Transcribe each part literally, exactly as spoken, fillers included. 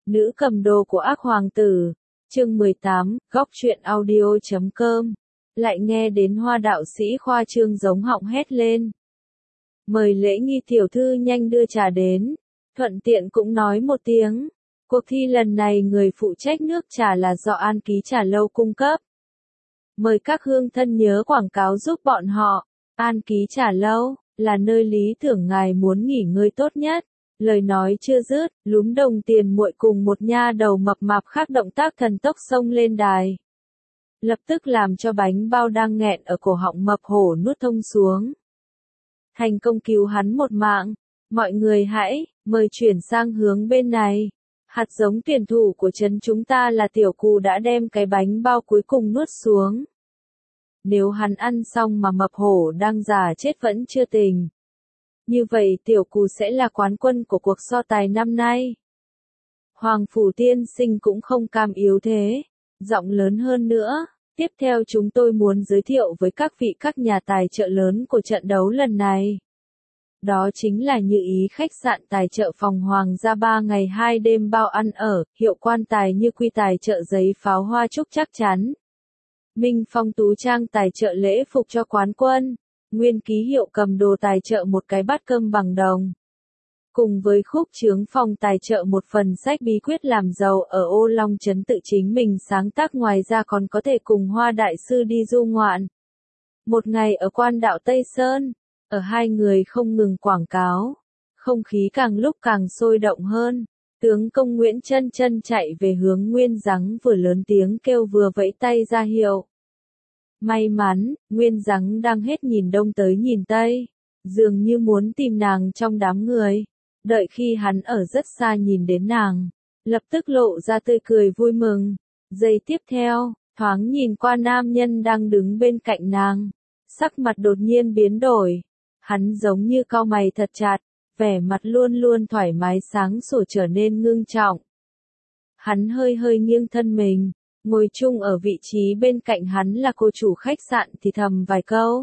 Nữ cầm đồ của ác hoàng tử, chương mười tám, góc truyện audio.com, lại nghe đến Hoa đạo sĩ khoa trương giống họng hét lên. Mời lễ nghi tiểu thư nhanh đưa trà đến, thuận tiện cũng nói một tiếng. Cuộc thi lần này người phụ trách nước trà là do An Ký Trà Lâu cung cấp. Mời các hương thân nhớ quảng cáo giúp bọn họ. An Ký Trà Lâu là nơi lý tưởng ngài muốn nghỉ ngơi tốt nhất. Lời nói chưa dứt, Lúm Đồng Tiền Muội cùng một nha đầu mập mạp khác động tác thần tốc xông lên đài. Lập tức làm cho bánh bao đang nghẹn ở cổ họng mập hổ nuốt thông xuống. Thành công cứu hắn một mạng. Mọi người hãy, mời chuyển sang hướng bên này. Hạt giống tuyển thủ của trấn chúng ta là Tiểu Cù đã đem cái bánh bao cuối cùng nuốt xuống. Nếu hắn ăn xong mà mập hổ đang già chết vẫn chưa tỉnh. Như vậy Tiểu Cù sẽ là quán quân của cuộc so tài năm nay. Hoàng Phủ Tiên Sinh cũng không cam yếu thế. Giọng lớn hơn nữa. Tiếp theo chúng tôi muốn giới thiệu với các vị các nhà tài trợ lớn của trận đấu lần này. Đó chính là Như Ý khách sạn tài trợ phòng Hoàng gia ba ngày hai đêm bao ăn ở, Hiệu Quan tài Như Quy tài trợ giấy pháo hoa chúc chắc chắn. Minh Phong Tú Trang tài trợ lễ phục cho quán quân. Nguyên Ký Hiệu cầm đồ tài trợ một cái bát cơm bằng đồng. Cùng với Khúc Chướng Phòng tài trợ một phần sách bí quyết làm giàu ở Ô Long Trấn tự chính mình sáng tác, ngoài ra còn có thể cùng Hoa đại sư đi du ngoạn. Một ngày ở quan đạo Tây Sơn, ở hai người không ngừng quảng cáo, không khí càng lúc càng sôi động hơn. Tướng công Nguyễn Chân Chân chạy về hướng Nguyên Giắng vừa lớn tiếng kêu vừa vẫy tay ra hiệu. May mắn, Nguyên Giắng đang hết nhìn đông tới nhìn tây, dường như muốn tìm nàng trong đám người. Đợi khi hắn ở rất xa nhìn đến nàng, lập tức lộ ra tươi cười vui mừng. Giây tiếp theo, thoáng nhìn qua nam nhân đang đứng bên cạnh nàng, sắc mặt đột nhiên biến đổi. Hắn giống như cau mày thật chặt, vẻ mặt luôn luôn thoải mái sáng sủa trở nên ngưng trọng. Hắn hơi hơi nghiêng thân mình, ngồi chung ở vị trí bên cạnh hắn là cô chủ khách sạn thì thầm vài câu.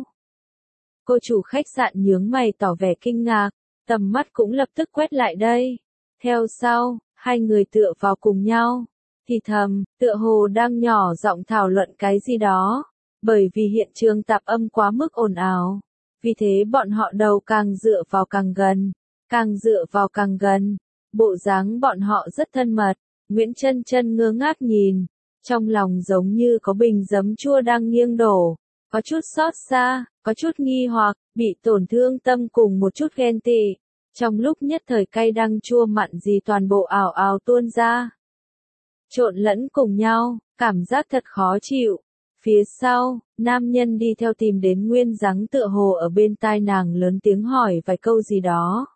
Cô chủ khách sạn nhướng mày tỏ vẻ kinh ngạc, tầm mắt cũng lập tức quét lại đây. Theo sau, hai người tựa vào cùng nhau, thì thầm, tựa hồ đang nhỏ giọng thảo luận cái gì đó, bởi vì hiện trường tạp âm quá mức ồn ào. Vì thế bọn họ đầu càng dựa vào càng gần, càng dựa vào càng gần, bộ dáng bọn họ rất thân mật. Nguyễn Chân Chân ngơ ngác nhìn, trong lòng giống như có bình giấm chua đang nghiêng đổ, có chút xót xa, có chút nghi hoặc, bị tổn thương tâm cùng một chút ghen tị. Trong lúc nhất thời cay đắng chua mặn gì toàn bộ ào ào tuôn ra, trộn lẫn cùng nhau, cảm giác thật khó chịu. Phía sau, nam nhân đi theo tìm đến Nguyên Giắng tựa hồ ở bên tai nàng lớn tiếng hỏi vài câu gì đó.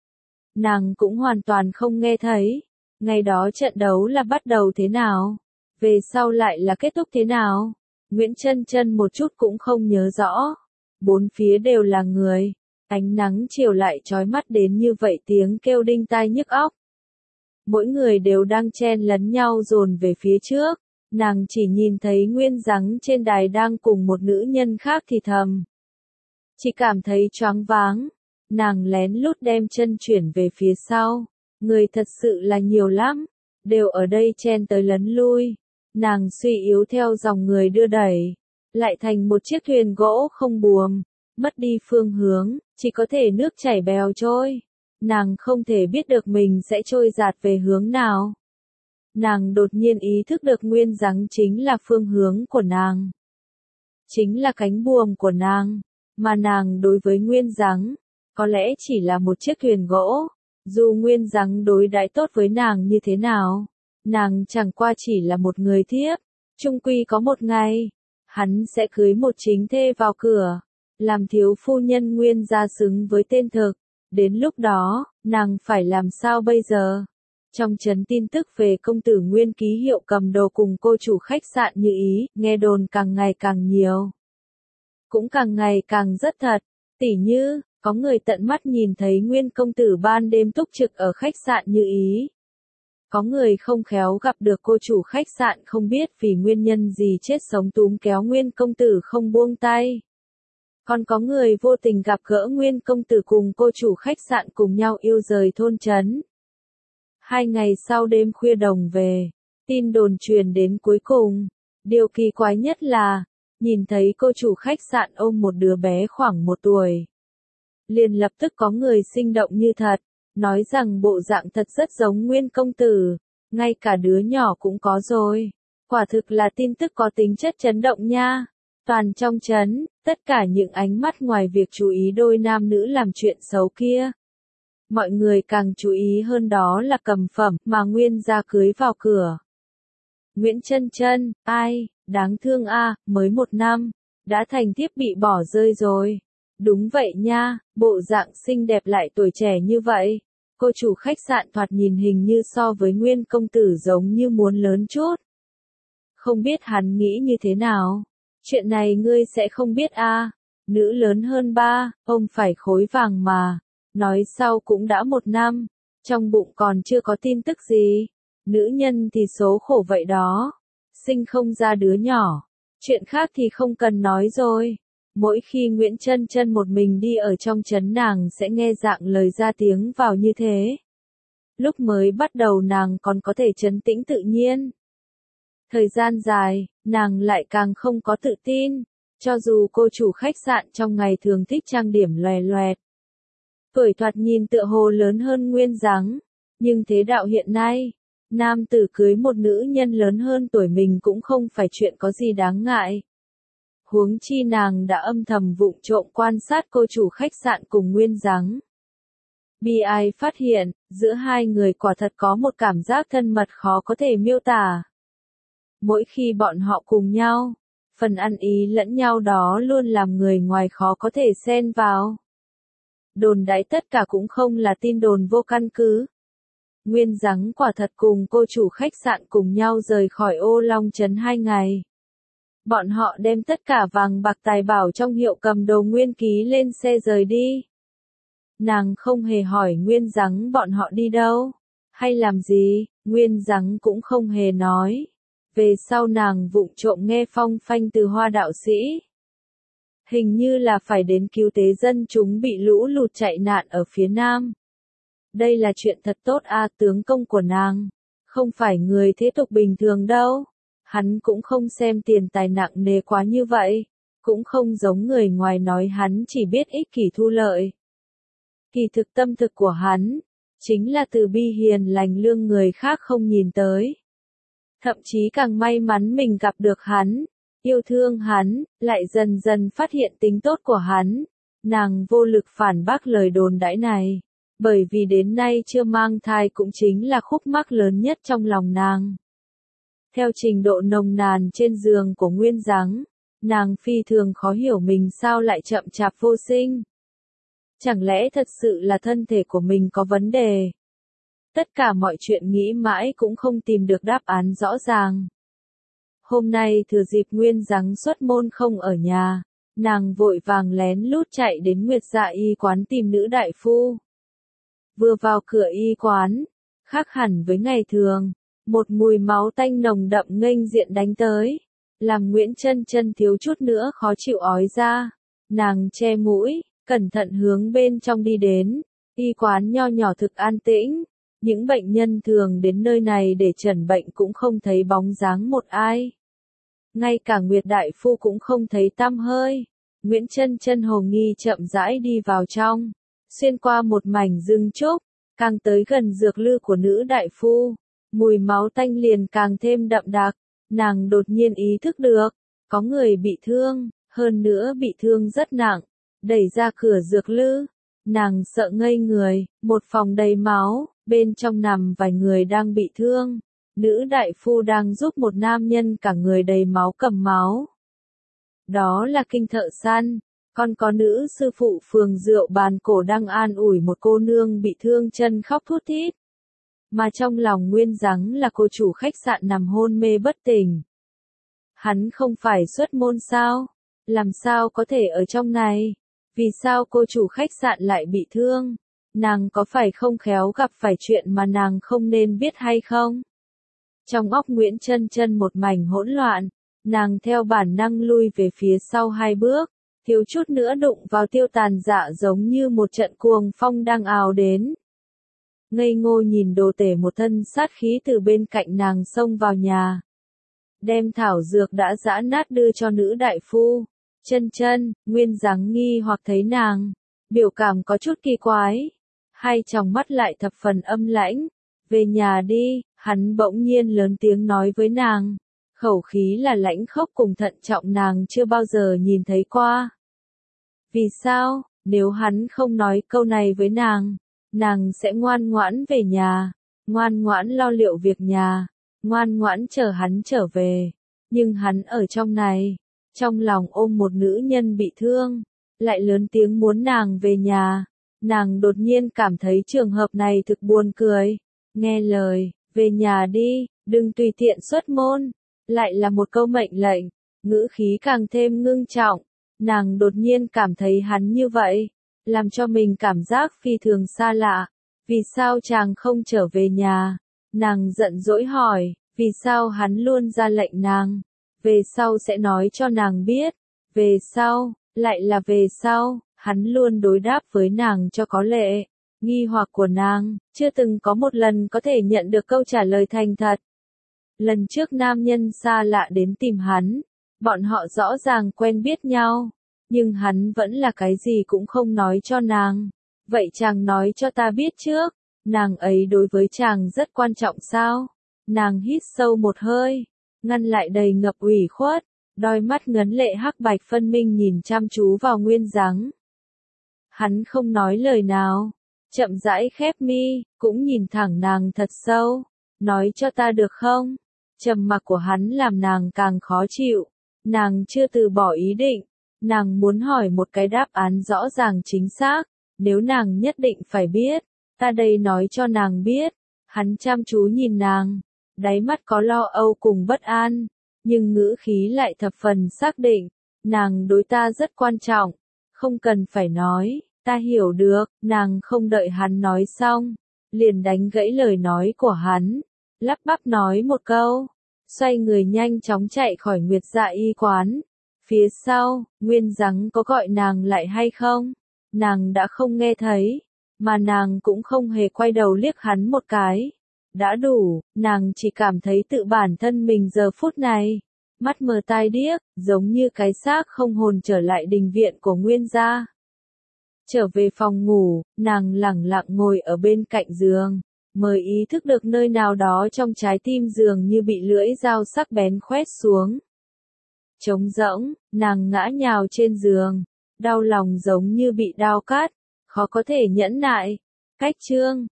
Nàng cũng hoàn toàn không nghe thấy. Ngày đó trận đấu là bắt đầu thế nào? Về sau lại là kết thúc thế nào? Nguyễn Chân Chân một chút cũng không nhớ rõ. Bốn phía đều là người. Ánh nắng chiều lại chói mắt đến như vậy, tiếng kêu đinh tai nhức óc. Mỗi người đều đang chen lấn nhau dồn về phía trước. Nàng chỉ nhìn thấy Nguyên Giắng trên đài đang cùng một nữ nhân khác thì thầm. Chỉ cảm thấy choáng váng. Nàng lén lút đem chân chuyển về phía sau. Người thật sự là nhiều lắm. Đều ở đây chen tới lấn lui. Nàng suy yếu theo dòng người đưa đẩy. Lại thành một chiếc thuyền gỗ không buồm. Mất đi phương hướng, chỉ có thể nước chảy bèo trôi. Nàng không thể biết được mình sẽ trôi dạt về hướng nào. Nàng đột nhiên ý thức được Nguyên Giắng chính là phương hướng của nàng. Chính là cánh buồm của nàng. Mà nàng đối với Nguyên Giắng, có lẽ chỉ là một chiếc thuyền gỗ. Dù Nguyên Giắng đối đãi tốt với nàng như thế nào, nàng chẳng qua chỉ là một người thiếp. Chung quy có một ngày, hắn sẽ cưới một chính thê vào cửa, làm thiếu phu nhân Nguyên gia xứng với tên thực. Đến lúc đó, nàng phải làm sao bây giờ? Trong trấn tin tức về công tử Nguyên Ký Hiệu cầm đồ cùng cô chủ khách sạn Như Ý, nghe đồn càng ngày càng nhiều. Cũng càng ngày càng rất thật. Tỉ như, có người tận mắt nhìn thấy Nguyên công tử ban đêm túc trực ở khách sạn Như Ý. Có người không khéo gặp được cô chủ khách sạn không biết vì nguyên nhân gì chết sống túm kéo Nguyên công tử không buông tay. Còn có người vô tình gặp gỡ Nguyên công tử cùng cô chủ khách sạn cùng nhau yêu rời thôn trấn. Hai ngày sau đêm khuya đồng về, tin đồn truyền đến cuối cùng. Điều kỳ quái nhất là, nhìn thấy cô chủ khách sạn ôm một đứa bé khoảng một tuổi. Liền lập tức có người sinh động như thật, nói rằng bộ dạng thật rất giống Nguyên công tử, ngay cả đứa nhỏ cũng có rồi. Quả thực là tin tức có tính chất chấn động nha. Toàn trong trấn, tất cả những ánh mắt ngoài việc chú ý đôi nam nữ làm chuyện xấu kia. Mọi người càng chú ý hơn đó là cầm phẩm mà Nguyên gia cưới vào cửa. Nguyễn Chân Chân, ai, đáng thương a, mới một năm, đã thành thiếp bị bỏ rơi rồi. Đúng vậy nha, bộ dạng xinh đẹp lại tuổi trẻ như vậy. Cô chủ khách sạn thoạt nhìn hình như so với Nguyên công tử giống như muốn lớn chút. Không biết hắn nghĩ như thế nào? Chuyện này ngươi sẽ không biết a. À. Nữ lớn hơn ba, ông phải khối vàng mà. Nói sau cũng đã một năm, trong bụng còn chưa có tin tức gì. Nữ nhân thì số khổ vậy đó. Sinh không ra đứa nhỏ. Chuyện khác thì không cần nói rồi. Mỗi khi Nguyễn Chân Chân một mình đi ở trong trấn nàng sẽ nghe dạng lời ra tiếng vào như thế. Lúc mới bắt đầu nàng còn có thể trấn tĩnh tự nhiên. Thời gian dài, nàng lại càng không có tự tin, cho dù cô chủ khách sạn trong ngày thường thích trang điểm loè loẹt. Tuổi thoạt nhìn tựa hồ lớn hơn Nguyên dáng, nhưng thế đạo hiện nay, nam tử cưới một nữ nhân lớn hơn tuổi mình cũng không phải chuyện có gì đáng ngại. Huống chi nàng đã âm thầm vụng trộm quan sát cô chủ khách sạn cùng Nguyên dáng. Bi ai phát hiện, giữa hai người quả thật có một cảm giác thân mật khó có thể miêu tả. Mỗi khi bọn họ cùng nhau, phần ăn ý lẫn nhau đó luôn làm người ngoài khó có thể xen vào. Đồn đãi tất cả cũng không là tin đồn vô căn cứ. Nguyên dáng quả thật cùng cô chủ khách sạn cùng nhau rời khỏi Ô Long Trấn hai ngày. Bọn họ đem tất cả vàng bạc tài bảo trong hiệu cầm đồ Nguyên ký lên xe rời đi. Nàng không hề hỏi Nguyên dáng bọn họ đi đâu, hay làm gì, Nguyên dáng cũng không hề nói. Về sau nàng vụng trộm nghe phong phanh từ Hoa đạo sĩ. Hình như là phải đến cứu tế dân chúng bị lũ lụt chạy nạn ở phía Nam. Đây là chuyện thật tốt a, tướng công của nàng. Không phải người thế tục bình thường đâu. Hắn cũng không xem tiền tài nặng nề quá như vậy. Cũng không giống người ngoài nói hắn chỉ biết ích kỷ thu lợi. Kỳ thực tâm thực của hắn, chính là từ bi hiền lành lương người khác không nhìn tới. Thậm chí càng may mắn mình gặp được hắn, yêu thương hắn, lại dần dần phát hiện tính tốt của hắn. Nàng vô lực phản bác lời đồn đãi này, bởi vì đến nay chưa mang thai cũng chính là khúc mắc lớn nhất trong lòng nàng. Theo trình độ nồng nàn trên giường của Nguyên dáng, nàng phi thường khó hiểu mình sao lại chậm chạp vô sinh. Chẳng lẽ thật sự là thân thể của mình có vấn đề? Tất cả mọi chuyện nghĩ mãi cũng không tìm được đáp án rõ ràng. Hôm nay thừa dịp Nguyên dáng xuất môn không ở nhà, nàng vội vàng lén lút chạy đến Nguyệt Dạ y quán tìm nữ đại phu. Vừa vào cửa y quán, khác hẳn với ngày thường, một mùi máu tanh nồng đậm nghênh diện đánh tới, làm Nguyễn Chân Chân thiếu chút nữa khó chịu ói ra. Nàng che mũi, cẩn thận hướng bên trong đi đến, y quán nho nhỏ thực an tĩnh. Những bệnh nhân thường đến nơi này để chẩn bệnh cũng không thấy bóng dáng một ai. Ngay cả Nguyệt đại phu cũng không thấy tăm hơi. Nguyễn Chân Chân hồ nghi chậm rãi đi vào trong, xuyên qua một mảnh rừng trúc, càng tới gần dược lư của nữ đại phu, mùi máu tanh liền càng thêm đậm đặc. Nàng đột nhiên ý thức được, có người bị thương, hơn nữa bị thương rất nặng. Đẩy ra cửa dược lư, nàng sợ ngây người, một phòng đầy máu. Bên trong nằm vài người đang bị thương. Nữ đại phu đang giúp một nam nhân cả người đầy máu cầm máu. Đó là Kinh thợ săn. Còn có nữ sư phụ phường rượu bàn cổ đang an ủi một cô nương bị thương chân khóc thút thít. Mà trong lòng Nguyên dáng là cô chủ khách sạn nằm hôn mê bất tỉnh. Hắn không phải xuất môn sao? Làm sao có thể ở trong này? Vì sao cô chủ khách sạn lại bị thương? Nàng có phải không khéo gặp phải chuyện mà nàng không nên biết hay không? Trong óc Nguyễn Chân Chân một mảnh hỗn loạn, nàng theo bản năng lui về phía sau hai bước, thiếu chút nữa đụng vào Tiêu Tàn Dạ giống như một trận cuồng phong đang ào đến. ngây ngô nhìn đồ tể một thân sát khí từ bên cạnh nàng xông vào nhà. Đem thảo dược đã giã nát đưa cho nữ đại phu. Chân chân, Nguyên Giáng nghi hoặc thấy nàng, biểu cảm có chút kỳ quái. Hai tròng mắt lại thập phần âm lãnh. Về nhà đi, hắn bỗng nhiên lớn tiếng nói với nàng. Khẩu khí là lãnh khốc cùng thận trọng nàng chưa bao giờ nhìn thấy qua. Vì sao, nếu hắn không nói câu này với nàng, nàng sẽ ngoan ngoãn về nhà, ngoan ngoãn lo liệu việc nhà, ngoan ngoãn chờ hắn trở về. Nhưng hắn ở trong này, trong lòng ôm một nữ nhân bị thương, lại lớn tiếng muốn nàng về nhà. Nàng đột nhiên cảm thấy trường hợp này thực buồn cười. Nghe lời, về nhà đi, đừng tùy tiện xuất môn. Lại là một câu mệnh lệnh, ngữ khí càng thêm ngưng trọng. Nàng đột nhiên cảm thấy hắn như vậy, làm cho mình cảm giác phi thường xa lạ. Vì sao chàng không trở về nhà? Nàng giận dỗi hỏi, vì sao hắn luôn ra lệnh nàng? Về sau sẽ nói cho nàng biết. Về sau, lại là về sau, hắn luôn đối đáp với nàng cho có lệ. Nghi hoặc của nàng, chưa từng có một lần có thể nhận được câu trả lời thành thật. Lần trước nam nhân xa lạ đến tìm hắn, bọn họ rõ ràng quen biết nhau, nhưng hắn vẫn là cái gì cũng không nói cho nàng. Vậy chàng nói cho ta biết trước, nàng ấy đối với chàng rất quan trọng sao? Nàng hít sâu một hơi, ngăn lại đầy ngập ủy khuất, đôi mắt ngấn lệ hắc bạch phân minh nhìn chăm chú vào Nguyên Giáng. Hắn không nói lời nào, chậm rãi khép mi, cũng nhìn thẳng nàng thật sâu, nói cho ta được không? Trầm mặc của hắn làm nàng càng khó chịu, nàng chưa từ bỏ ý định, nàng muốn hỏi một cái đáp án rõ ràng chính xác, nếu nàng nhất định phải biết, ta đây nói cho nàng biết. Hắn chăm chú nhìn nàng, đáy mắt có lo âu cùng bất an, nhưng ngữ khí lại thập phần xác định, nàng đối ta rất quan trọng, không cần phải nói, ta hiểu được. Nàng không đợi hắn nói xong, liền đánh gãy lời nói của hắn, lắp bắp nói một câu, xoay người nhanh chóng chạy khỏi Nguyệt Dạ y quán. Phía sau, Nguyên Giáng có gọi nàng lại hay không? Nàng đã không nghe thấy, mà nàng cũng không hề quay đầu liếc hắn một cái. Đã đủ, nàng chỉ cảm thấy tự bản thân mình giờ phút này, mắt mờ tai điếc, giống như cái xác không hồn trở lại đình viện của Nguyên gia. Trở về phòng ngủ, nàng lẳng lặng ngồi ở bên cạnh giường, mới ý thức được nơi nào đó trong trái tim dường như bị lưỡi dao sắc bén khoét xuống. Trống rỗng, nàng ngã nhào trên giường, đau lòng giống như bị đao cắt, khó có thể nhẫn nại. Cách chương